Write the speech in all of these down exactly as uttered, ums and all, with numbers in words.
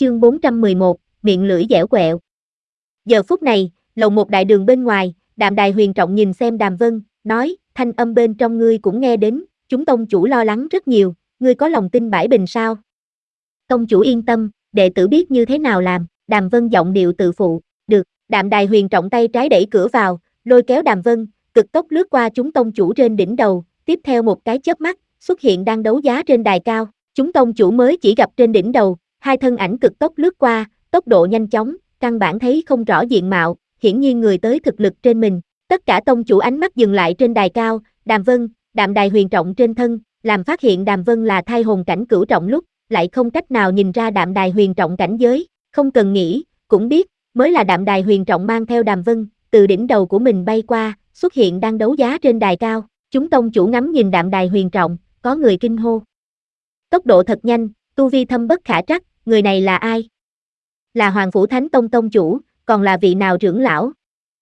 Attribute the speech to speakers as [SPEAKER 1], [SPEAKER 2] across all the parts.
[SPEAKER 1] chương bốn trăm mười một, miệng lưỡi dẻo quẹo. Giờ phút này, lầu một đại đường bên ngoài, Đạm Đài Huyền Trọng nhìn xem Đàm Vân, nói, thanh âm bên trong ngươi cũng nghe đến, chúng tông chủ lo lắng rất nhiều, ngươi có lòng tin bãi bình sao? Tông chủ yên tâm, đệ tử biết như thế nào làm, Đàm Vân giọng điệu tự phụ, được, Đạm Đài Huyền Trọng tay trái đẩy cửa vào, lôi kéo Đàm Vân, cực tốc lướt qua chúng tông chủ trên đỉnh đầu, tiếp theo một cái chớp mắt, xuất hiện đang đấu giá trên đài cao, chúng tông chủ mới chỉ gặp trên đỉnh đầu, hai thân ảnh cực tốc lướt qua, tốc độ nhanh chóng, căn bản thấy không rõ diện mạo, hiển nhiên người tới thực lực trên mình, tất cả tông chủ ánh mắt dừng lại trên đài cao, Đàm Vân, Đạm Đài Huyền Trọng trên thân, làm phát hiện Đàm Vân là thai hồn cảnh cửu trọng lúc, lại không cách nào nhìn ra Đạm Đài Huyền Trọng cảnh giới, không cần nghĩ, cũng biết, mới là Đạm Đài Huyền Trọng mang theo Đàm Vân, từ đỉnh đầu của mình bay qua, xuất hiện đang đấu giá trên đài cao, chúng tông chủ ngắm nhìn Đạm Đài Huyền Trọng, có người kinh hô. Tốc độ thật nhanh, tu vi thâm bất khả trắc, người này là ai? Là Hoàng Phủ Thánh Tông tông chủ, còn là vị nào trưởng lão?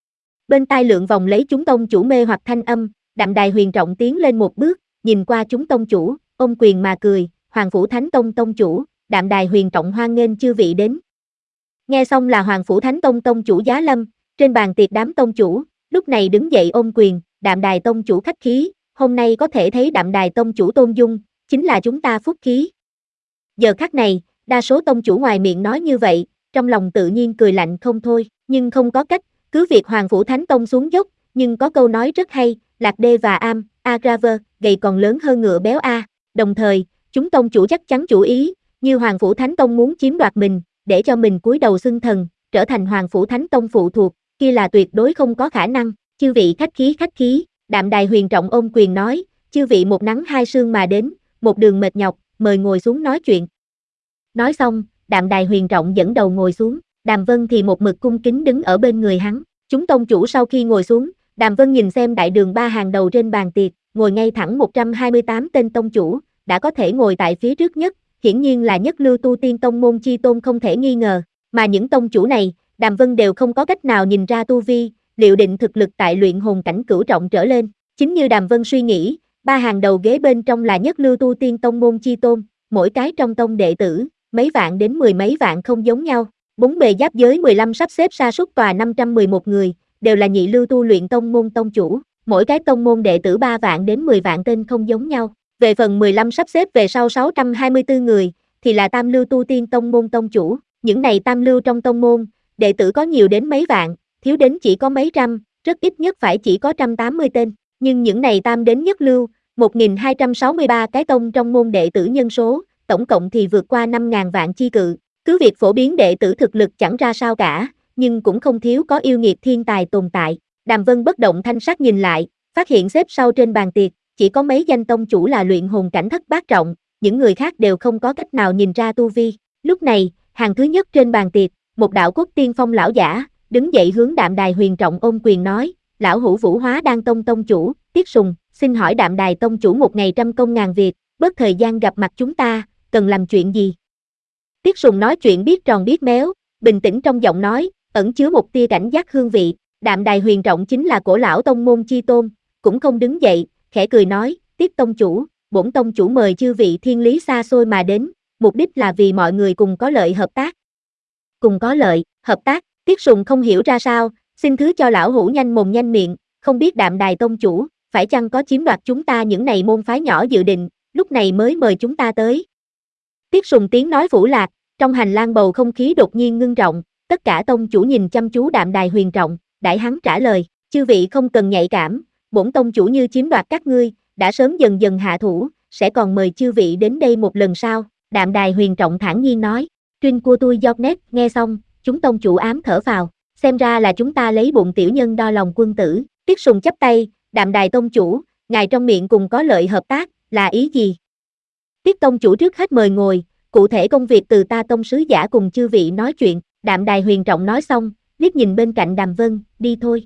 [SPEAKER 1] Bên tai lượn vòng lấy chúng tông chủ mê hoặc thanh âm, Đạm Đài Huyền Trọng tiến lên một bước, nhìn qua chúng tông chủ, ôm quyền mà cười, Hoàng Phủ Thánh Tông tông chủ, Đạm Đài Huyền Trọng hoan nghênh chư vị đến. Nghe xong là Hoàng Phủ Thánh Tông tông chủ Giá Lâm, trên bàn tiệc đám tông chủ, lúc này đứng dậy ôm quyền, Đạm Đài tông chủ khách khí, hôm nay có thể thấy Đạm Đài tông chủ tôn dung, chính là chúng ta phúc khí. Giờ khắc này, đa số tông chủ ngoài miệng nói như vậy, trong lòng tự nhiên cười lạnh không thôi, nhưng không có cách, cứ việc Hoàng Phủ Thánh Tông xuống dốc, nhưng có câu nói rất hay, lạc đê và am, Agraver, gầy còn lớn hơn ngựa béo a. Đồng thời, chúng tông chủ chắc chắn chủ ý, như Hoàng Phủ Thánh Tông muốn chiếm đoạt mình, để cho mình cúi đầu xưng thần, trở thành Hoàng Phủ Thánh Tông phụ thuộc, kia là tuyệt đối không có khả năng. Chư vị khách khí khách khí, Đạm Đài Huyền Trọng ôm quyền nói, chư vị một nắng hai sương mà đến, một đường mệt nhọc, mời ngồi xuống nói chuyện. Nói xong, Đạm Đài Huyền Trọng dẫn đầu ngồi xuống, Đàm Vân thì một mực cung kính đứng ở bên người hắn. Chúng tông chủ sau khi ngồi xuống, Đàm Vân nhìn xem đại đường ba hàng đầu trên bàn tiệc, ngồi ngay thẳng một trăm hai mươi tám tên tông chủ, đã có thể ngồi tại phía trước nhất, hiển nhiên là nhất lưu tu tiên tông môn chi tôn không thể nghi ngờ, mà những tông chủ này, Đàm Vân đều không có cách nào nhìn ra tu vi, liệu định thực lực tại luyện hồn cảnh cửu trọng trở lên. Chính như Đàm Vân suy nghĩ, ba hàng đầu ghế bên trong là nhất lưu tu tiên tông môn chi tôn, mỗi cái trong tông đệ tử, mấy vạn đến mười mấy vạn không giống nhau. Bốn bề giáp giới mười lăm sắp xếp sa sút tòa năm trăm mười một người, đều là nhị lưu tu luyện tông môn tông chủ, mỗi cái tông môn đệ tử ba vạn đến mười vạn tên không giống nhau. Về phần mười lăm sắp xếp về sau sáu trăm hai mươi tư người, thì là tam lưu tu tiên tông môn tông chủ, những này tam lưu trong tông môn, đệ tử có nhiều đến mấy vạn, thiếu đến chỉ có mấy trăm, rất ít nhất phải chỉ có một trăm tám mươi tên, nhưng những này tam đến nhất lưu, một nghìn hai trăm sáu mươi ba cái tông trong môn đệ tử nhân số, tổng cộng thì vượt qua năm nghìn vạn chi cự. Cứ việc phổ biến đệ tử thực lực chẳng ra sao cả, nhưng cũng không thiếu có yêu nghiệt thiên tài tồn tại. Đàm Vân bất động thanh sắc nhìn lại, phát hiện xếp sau trên bàn tiệc, chỉ có mấy danh tông chủ là luyện hồn cảnh thất bát trọng, những người khác đều không có cách nào nhìn ra tu vi. Lúc này, hàng thứ nhất trên bàn tiệc, một đạo cốt tiên phong lão giả, đứng dậy hướng Đạm Đài Huyền Trọng ôm quyền nói, lão hữu Vũ Hóa Đan Tông tông chủ, Tiết Sùng, xin hỏi Đạm Đài tông chủ một ngày trăm công ngàn việc, bớt thời gian gặp mặt chúng ta, cần làm chuyện gì? Tiết Sùng nói chuyện biết tròn biết méo, bình tĩnh trong giọng nói, ẩn chứa một tia cảnh giác hương vị. Đạm Đài Huyền Trọng chính là cổ lão tông môn chi tôn, cũng không đứng dậy, khẽ cười nói, Tiết tông chủ, bổn tông chủ mời chư vị thiên lý xa xôi mà đến, mục đích là vì mọi người cùng có lợi hợp tác. Cùng có lợi, hợp tác, Tiết Sùng không hiểu ra sao, xin thứ cho lão hữu nhanh mồm nhanh miệng, không biết Đạm Đài tông chủ, phải chăng có chiếm đoạt chúng ta những này môn phái nhỏ dự định, lúc này mới mời chúng ta tới. Tiết Sùng tiếng nói phủ lạc, trong hành lang bầu không khí đột nhiên ngưng trọng, tất cả tông chủ nhìn chăm chú Đạm Đài Huyền Trọng, đãi hắn trả lời, chư vị không cần nhạy cảm, bổn tông chủ như chiếm đoạt các ngươi, đã sớm dần dần hạ thủ, sẽ còn mời chư vị đến đây một lần sau. Đạm Đài Huyền Trọng thản nhiên nói, trinh của tôi giọt nét, nghe xong, chúng tông chủ ám thở phào, xem ra là chúng ta lấy bụng tiểu nhân đo lòng quân tử. Tiết Sùng chắp tay, Đạm Đài tông chủ, ngài trong miệng cùng có lợi hợp tác, là ý gì? Tiết tông chủ trước hết mời ngồi, cụ thể công việc từ ta tông sứ giả cùng chư vị nói chuyện. Đạm Đài Huyền Trọng nói xong, liếc nhìn bên cạnh Đàm Vân, đi thôi.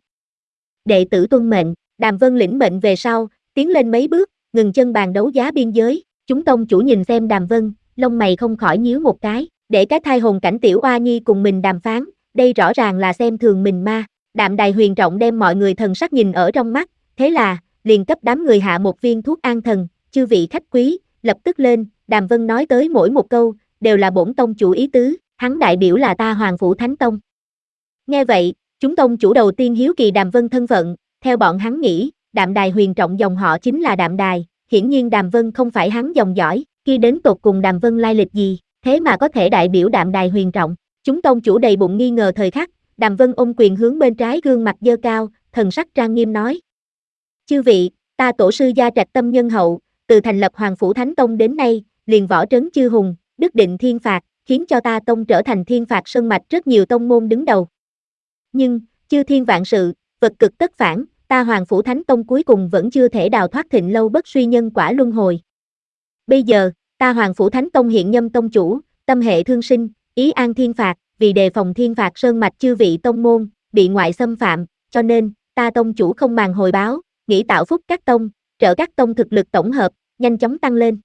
[SPEAKER 1] Đệ tử tuân mệnh, Đàm Vân lĩnh mệnh về sau, tiến lên mấy bước, ngừng chân bàn đấu giá biên giới. Chúng tông chủ nhìn xem Đàm Vân, lông mày không khỏi nhíu một cái, để cái thai hồn cảnh tiểu oa nhi cùng mình đàm phán, đây rõ ràng là xem thường mình ma. Đạm Đài Huyền Trọng đem mọi người thần sắc nhìn ở trong mắt, thế là, liền cấp đám người hạ một viên thuốc an thần, chư vị khách quý, lập tức lên. Đàm Vân nói tới mỗi một câu, đều là bổn tông chủ ý tứ, Hắn đại biểu là ta Hoàng Phủ Thánh Tông. Nghe vậy, chúng tông chủ đầu tiên hiếu kỳ Đàm Vân thân phận, theo bọn hắn nghĩ, Đạm Đài huyền trọng dòng họ chính là Đạm Đài, hiển nhiên Đàm Vân không phải hắn dòng dõi, khi đến tột cùng Đàm Vân lai lịch gì, thế mà có thể đại biểu Đạm Đài huyền trọng. Chúng tông chủ đầy bụng nghi ngờ thời khắc, Đàm Vân ôm quyền hướng bên trái gương mặt dơ cao, thần sắc trang nghiêm nói: Chư vị, ta tổ sư gia trạch tâm nhân hậu, từ thành lập Hoàng Phủ Thánh Tông đến nay, liền võ trấn chư hùng, đức định thiên phạt, khiến cho ta tông trở thành thiên phạt sơn mạch rất nhiều tông môn đứng đầu. Nhưng, chư thiên vạn sự, vật cực tất phản, ta Hoàng Phủ Thánh Tông cuối cùng vẫn chưa thể đào thoát thịnh lâu bất suy nhân quả luân hồi. Bây giờ, ta Hoàng Phủ Thánh Tông hiện nhâm tông chủ, tâm hệ thương sinh, ý an thiên phạt, vì đề phòng thiên phạt sơn mạch chư vị tông môn, bị ngoại xâm phạm, cho nên, ta tông chủ không màng hồi báo, nghĩ tạo phúc các tông, trợ các tông thực lực tổng hợp, nhanh chóng tăng lên.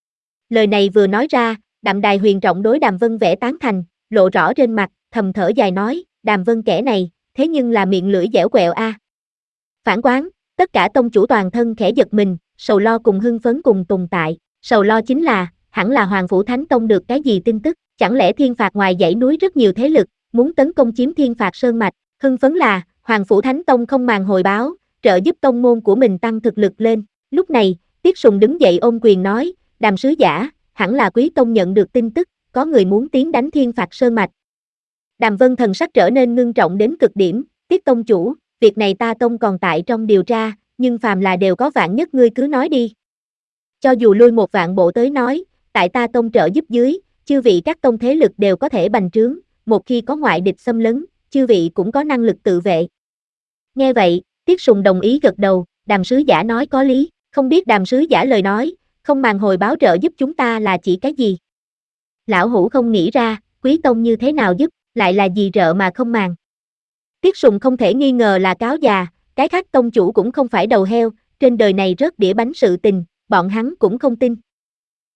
[SPEAKER 1] Lời này vừa nói ra, Đạm Đài huyền trọng đối Đàm Vân vẽ tán thành, lộ rõ trên mặt, thầm thở dài nói, Đàm Vân kẻ này, thế nhưng là miệng lưỡi dẻo quẹo a. À. Phản quán, tất cả tông chủ toàn thân khẽ giật mình, sầu lo cùng hưng phấn cùng tồn tại, sầu lo chính là, hẳn là Hoàng Phủ Thánh Tông được cái gì tin tức, chẳng lẽ thiên phạt ngoài dãy núi rất nhiều thế lực, muốn tấn công chiếm thiên phạt sơn mạch, hưng phấn là, Hoàng Phủ Thánh Tông không màng hồi báo, trợ giúp tông môn của mình tăng thực lực lên. Lúc này, Tiết Sùng đứng dậy ôm quyền nói, Đàm sứ giả, hẳn là quý tông nhận được tin tức, có người muốn tiến đánh thiên phạt sơn mạch. Đàm Vân thần sắc trở nên ngưng trọng đến cực điểm, Tiết tông chủ, việc này ta tông còn tại trong điều tra, nhưng phàm là đều có vạn nhất ngươi cứ nói đi. Cho dù lui một vạn bộ tới nói, tại ta tông trợ giúp dưới, chư vị các tông thế lực đều có thể bành trướng, một khi có ngoại địch xâm lấn, chư vị cũng có năng lực tự vệ. Nghe vậy, Tiết Sùng đồng ý gật đầu, Đàm sứ giả nói có lý, không biết Đàm sứ giả lời nói, không màng hồi báo trợ giúp chúng ta là chỉ cái gì. Lão hủ không nghĩ ra, quý tông như thế nào giúp, lại là gì trợ mà không màng. Tiết Sùng không thể nghi ngờ là cáo già, cái khác tông chủ cũng không phải đầu heo, trên đời này rớt đĩa bánh sự tình, bọn hắn cũng không tin.